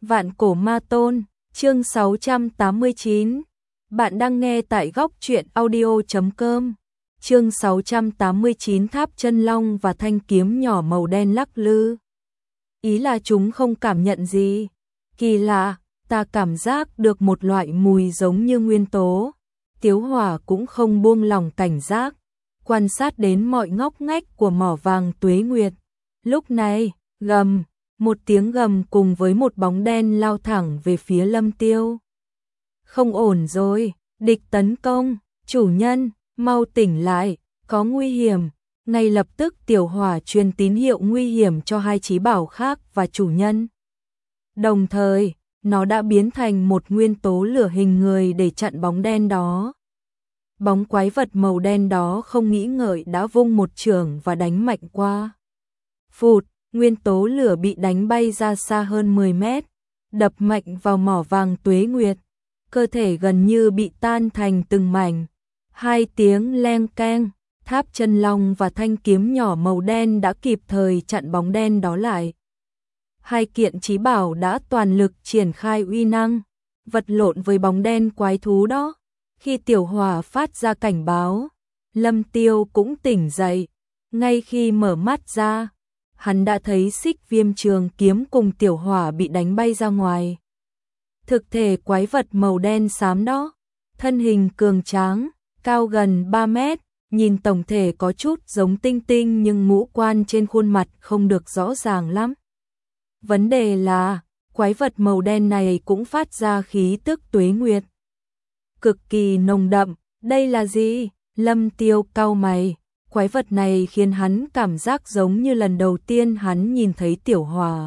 Vạn cổ ma tôn, chương 689. Bạn đang nghe tại góc truyện audio.com. Chương 689 tháp chân long và thanh kiếm nhỏ màu đen lắc lư. Ý là chúng không cảm nhận gì. Kỳ lạ, ta cảm giác được một loại mùi giống như nguyên tố. Tiếu Hỏa cũng không buông lỏng cảnh giác, quan sát đến mọi ngóc ngách của mỏ vàng Tuế Nguyệt. Lúc này, gầm, một tiếng gầm cùng với một bóng đen lao thẳng về phía Lâm Tiêu. Không ổn rồi, địch tấn công, chủ nhân, mau tỉnh lại, có nguy hiểm. Ngay lập tức Tiểu Hỏa truyền tín hiệu nguy hiểm cho hai chí bảo khác và chủ nhân. Đồng thời, nó đã biến thành một nguyên tố lửa hình người để chặn bóng đen đó. Bóng quái vật màu đen đó không nghĩ ngợi đã vung một chưởng và đánh mạnh qua. Phụt, nguyên tố lửa bị đánh bay ra xa hơn 10 mét, đập mạnh vào mỏ vàng Tuế Nguyệt. Cơ thể gần như bị tan thành từng mảnh. Hai tiếng leng keng, tháp chân long và thanh kiếm nhỏ màu đen đã kịp thời chặn bóng đen đó lại. Hai kiện chí bảo đã toàn lực triển khai uy năng, vật lộn với bóng đen quái thú đó. Khi Tiểu Hỏa phát ra cảnh báo, Lâm Tiêu cũng tỉnh dậy. Ngay khi mở mắt ra, hắn đã thấy Xích Viêm trường kiếm cùng Tiểu Hỏa bị đánh bay ra ngoài. Thực thể quái vật màu đen xám đó, thân hình cường tráng, cao gần 3 mét, nhìn tổng thể có chút giống tinh tinh nhưng ngũ quan trên khuôn mặt không được rõ ràng lắm. Vấn đề là, quái vật màu đen này cũng phát ra khí tức Tuế Nguyệt cực kỳ nồng đậm. Đây là gì? Lâm Tiêu cau mày. Quái vật này khiến hắn cảm giác giống như lần đầu tiên hắn nhìn thấy Tiểu Hỏa.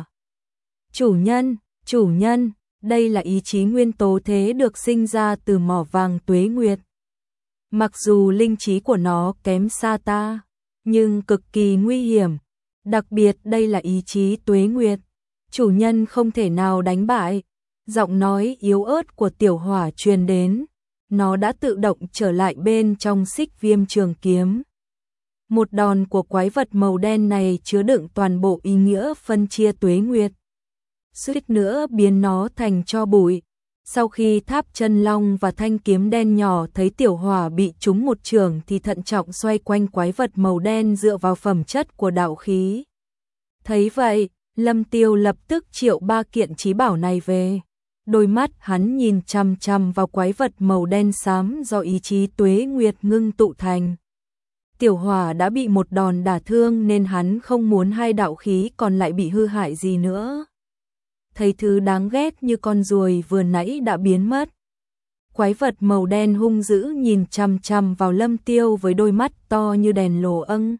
Chủ nhân, đây là ý chí nguyên tố thế được sinh ra từ mỏ vàng Tuế Nguyệt. Mặc dù linh trí của nó kém xa ta, nhưng cực kỳ nguy hiểm. Đặc biệt đây là ý chí Tuế Nguyệt. Chủ nhân không thể nào đánh bại. Giọng nói yếu ớt của Tiểu Hỏa truyền đến. Nó đã tự động trở lại bên trong Xích Viêm trường kiếm. Một đòn của quái vật màu đen này chứa đựng toàn bộ ý nghĩa phân chia Tuế Nguyệt, suýt nữa biến nó thành tro bụi. Sau khi tháp chân long và thanh kiếm đen nhỏ thấy Tiểu Hỏa bị trúng một chưởng thì thận trọng xoay quanh quái vật màu đen dựa vào phẩm chất của đạo khí. Thấy vậy, Lâm Tiêu lập tức triệu 3 kiện chí bảo này về. Đôi mắt hắn nhìn chằm chằm vào quái vật màu đen xám do ý chí Tuế Nguyệt ngưng tụ thành. Tiểu Hỏa đã bị một đòn đả thương nên hắn không muốn hai đạo khí còn lại bị hư hại gì nữa. Thấy thứ đáng ghét như con ruồi vừa nãy đã biến mất. Quái vật màu đen hung dữ nhìn chằm chằm vào Lâm Tiêu với đôi mắt to như đèn lồ âng.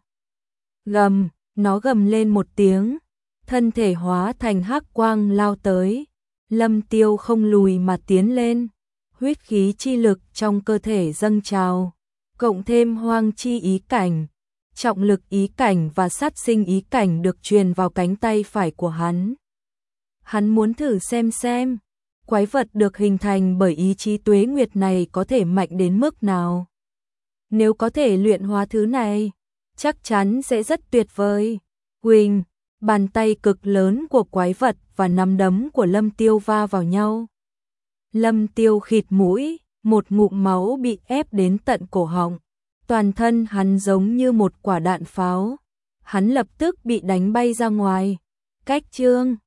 Gầm, nó gầm lên một tiếng, thân thể hóa thành hắc quang lao tới. Lâm Tiêu không lùi mà tiến lên, huyết khí chi lực trong cơ thể dâng trào, cộng thêm hoang chi ý cảnh, trọng lực ý cảnh và sát sinh ý cảnh được truyền vào cánh tay phải của hắn. Hắn muốn thử xem, quái vật được hình thành bởi ý chí Tuế Nguyệt này có thể mạnh đến mức nào. Nếu có thể luyện hóa thứ này, chắc chắn sẽ rất tuyệt vời. Huỳnh, bàn tay cực lớn của quái vật và nắm đấm của Lâm Tiêu va vào nhau. Lâm Tiêu khịt mũi, một ngụm máu bị ép đến tận cổ họng. Toàn thân hắn giống như một quả đạn pháo. Hắn lập tức bị đánh bay ra ngoài. Cách chương